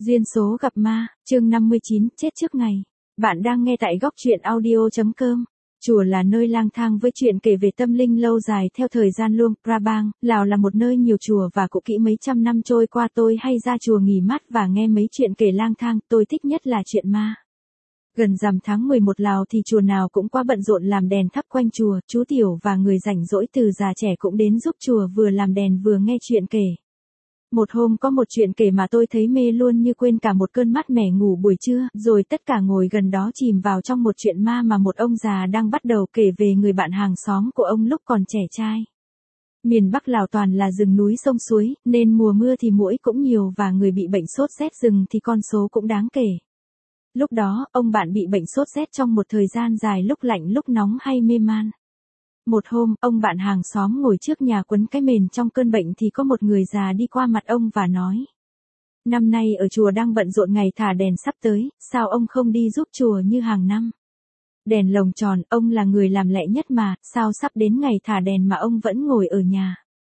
Duyên số gặp ma, chương 59, chết trước ngày. Bạn đang nghe tại góc truyện audio.com. Chùa là nơi lang thang với chuyện kể về tâm linh lâu dài theo thời gian Luang Prabang. Lào là một nơi nhiều chùa và cũ kỹ mấy trăm năm trôi qua, tôi hay ra chùa nghỉ mát và nghe mấy chuyện kể lang thang, tôi thích nhất là chuyện ma. Gần rằm tháng 11 Lào thì chùa nào cũng quá bận rộn làm đèn thắp quanh chùa, chú tiểu và người rảnh rỗi từ già trẻ cũng đến giúp chùa vừa làm đèn vừa nghe chuyện kể. Một hôm có một chuyện kể mà tôi thấy mê luôn như quên cả một cơn mát mẻ ngủ buổi trưa, rồi tất cả ngồi gần đó chìm vào trong một chuyện ma mà một ông già đang bắt đầu kể về người bạn hàng xóm của ông lúc còn trẻ trai. Miền Bắc Lào toàn là rừng núi sông suối, nên mùa mưa thì muỗi cũng nhiều và người bị bệnh sốt rét rừng thì con số cũng đáng kể. Lúc đó, ông bạn bị bệnh sốt rét trong một thời gian dài, lúc lạnh lúc nóng hay mê man. Một hôm, ông bạn hàng xóm ngồi trước nhà quấn cái mền trong cơn bệnh thì có một người già đi qua mặt ông và nói: "Năm nay ở chùa đang bận rộn ngày thả đèn sắp tới, sao ông không đi giúp chùa như hàng năm? Đèn lồng tròn, ông là người làm lẹ nhất mà, sao sắp đến ngày thả đèn mà ông vẫn ngồi ở nhà?"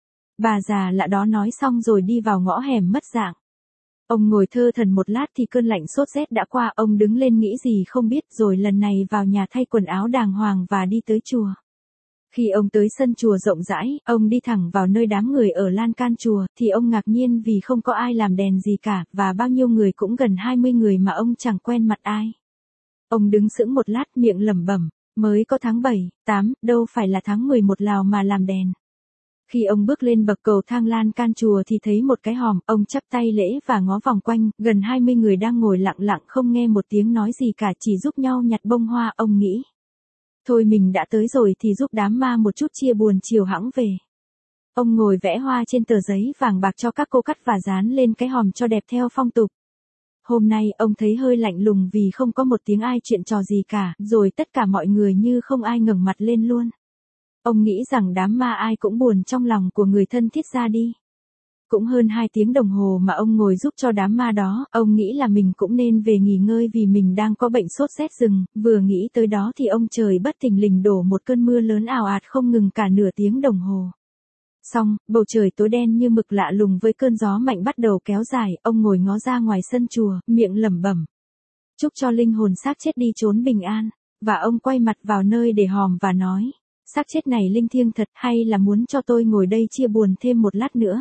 Bà già lạ đó nói xong rồi đi vào ngõ hẻm mất dạng. Ông ngồi thơ thẩn một lát thì cơn lạnh sốt rét đã qua, ông đứng lên nghĩ gì không biết rồi lần này vào nhà thay quần áo đàng hoàng và đi tới chùa. Khi ông tới sân chùa rộng rãi, ông đi thẳng vào nơi đám người ở lan can chùa, thì ông ngạc nhiên vì không có ai làm đèn gì cả, và bao nhiêu người cũng gần 20 người mà ông chẳng quen mặt ai. Ông đứng sững một lát miệng lẩm bẩm, mới có tháng 7, 8, đâu phải là tháng 11 Lào mà làm đèn. Khi ông bước lên bậc cầu thang lan can chùa thì thấy một cái hòm, ông chắp tay lễ và ngó vòng quanh, gần 20 người đang ngồi lặng lặng không nghe một tiếng nói gì cả, chỉ giúp nhau nhặt bông hoa. Ông nghĩ, thôi mình đã tới rồi thì giúp đám ma một chút chia buồn chiều hẵng về. Ông ngồi vẽ hoa trên tờ giấy vàng bạc cho các cô cắt và dán lên cái hòm cho đẹp theo phong tục. Hôm nay ông thấy hơi lạnh lùng vì không có một tiếng ai chuyện trò gì cả, rồi tất cả mọi người như không ai ngẩng mặt lên luôn. Ông nghĩ rằng đám ma ai cũng buồn trong lòng của người thân thiết ra đi. Cũng hơn 2 tiếng đồng hồ mà ông ngồi giúp cho đám ma đó, ông nghĩ là mình cũng nên về nghỉ ngơi vì mình đang có bệnh sốt rét rừng, vừa nghĩ tới đó thì ông trời bất thình lình đổ một cơn mưa lớn ào ạt không ngừng cả nửa tiếng đồng hồ. Xong, bầu trời tối đen như mực lạ lùng với cơn gió mạnh bắt đầu kéo dài, ông ngồi ngó ra ngoài sân chùa, miệng lẩm bẩm: "Chúc cho linh hồn xác chết đi trốn bình an." Và ông quay mặt vào nơi để hòm và nói: "Xác chết này linh thiêng thật, hay là muốn cho tôi ngồi đây chia buồn thêm một lát nữa?"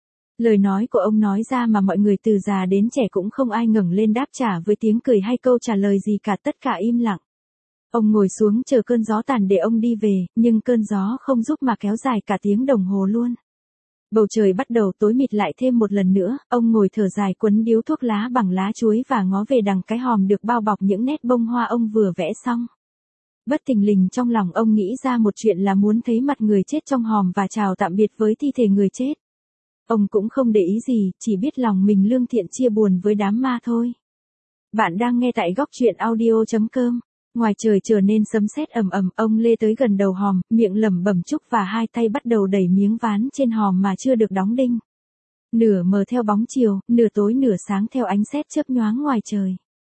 Lời nói của ông nói ra mà mọi người từ già đến trẻ cũng không ai ngẩng lên đáp trả với tiếng cười hay câu trả lời gì cả, tất cả im lặng. Ông ngồi xuống chờ cơn gió tàn để ông đi về, nhưng cơn gió không giúp mà kéo dài cả tiếng đồng hồ luôn. Bầu trời bắt đầu tối mịt lại thêm một lần nữa, ông ngồi thở dài quấn điếu thuốc lá bằng lá chuối và ngó về đằng cái hòm được bao bọc những nét bông hoa ông vừa vẽ xong. Bất thình lình trong lòng ông nghĩ ra một chuyện là muốn thấy mặt người chết trong hòm và chào tạm biệt với thi thể người chết. Ông cũng không để ý gì, chỉ biết lòng mình lương thiện chia buồn với đám ma thôi. Bạn đang nghe tại góc truyện audio.com. Ngoài trời trở nên sấm sét ầm ầm, ông lê tới gần đầu hòm, miệng lẩm bẩm chúc và hai tay bắt đầu đẩy miếng ván trên hòm mà chưa được đóng đinh. Nửa mờ theo bóng chiều, nửa tối nửa sáng theo ánh sét chớp nhoáng ngoài trời.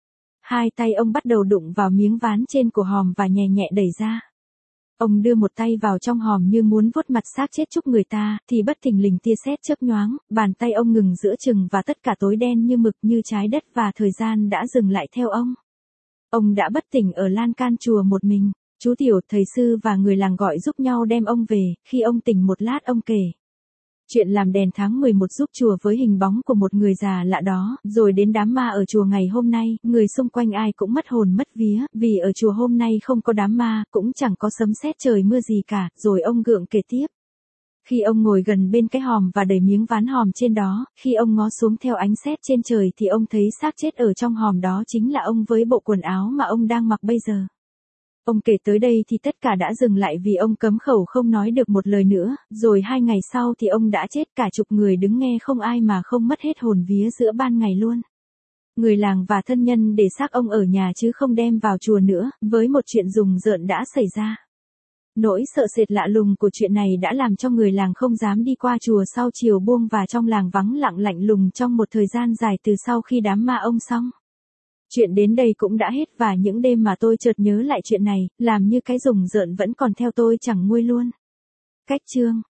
Hai tay ông bắt đầu đụng vào miếng ván trên của hòm và nhẹ nhẹ đẩy ra. Ông đưa một tay vào trong hòm như muốn vuốt mặt xác chết chúc người ta, thì bất thình lình tia sét chớp nhoáng, bàn tay ông ngừng giữa chừng và tất cả tối đen như mực như trái đất và thời gian đã dừng lại theo ông. Ông đã bất tỉnh ở lan can chùa một mình, chú tiểu, thầy sư và người làng gọi giúp nhau đem ông về. Khi ông tỉnh một lát ông kể chuyện làm đèn tháng 11 giúp chùa với hình bóng của một người già lạ đó, rồi đến đám ma ở chùa ngày hôm nay, người xung quanh ai cũng mất hồn mất vía, vì ở chùa hôm nay không có đám ma, cũng chẳng có sấm sét trời mưa gì cả, rồi ông gượng kể tiếp. Khi ông ngồi gần bên cái hòm và đẩy miếng ván hòm trên đó, khi ông ngó xuống theo ánh sét trên trời thì ông thấy xác chết ở trong hòm đó chính là ông với bộ quần áo mà ông đang mặc bây giờ. Ông kể tới đây thì tất cả đã dừng lại vì ông cấm khẩu không nói được một lời nữa, rồi 2 ngày sau thì ông đã chết, cả chục người đứng nghe không ai mà không mất hết hồn vía giữa ban ngày luôn. Người làng và thân nhân để xác ông ở nhà chứ không đem vào chùa nữa, với một chuyện rùng rợn đã xảy ra. Nỗi sợ sệt lạ lùng của chuyện này đã làm cho người làng không dám đi qua chùa sau chiều buông và trong làng vắng lặng lạnh lùng trong một thời gian dài từ sau khi đám ma ông xong. Chuyện đến đây cũng đã hết và những đêm mà tôi chợt nhớ lại chuyện này, làm như cái rùng rợn vẫn còn theo tôi chẳng nguôi luôn. Cách chương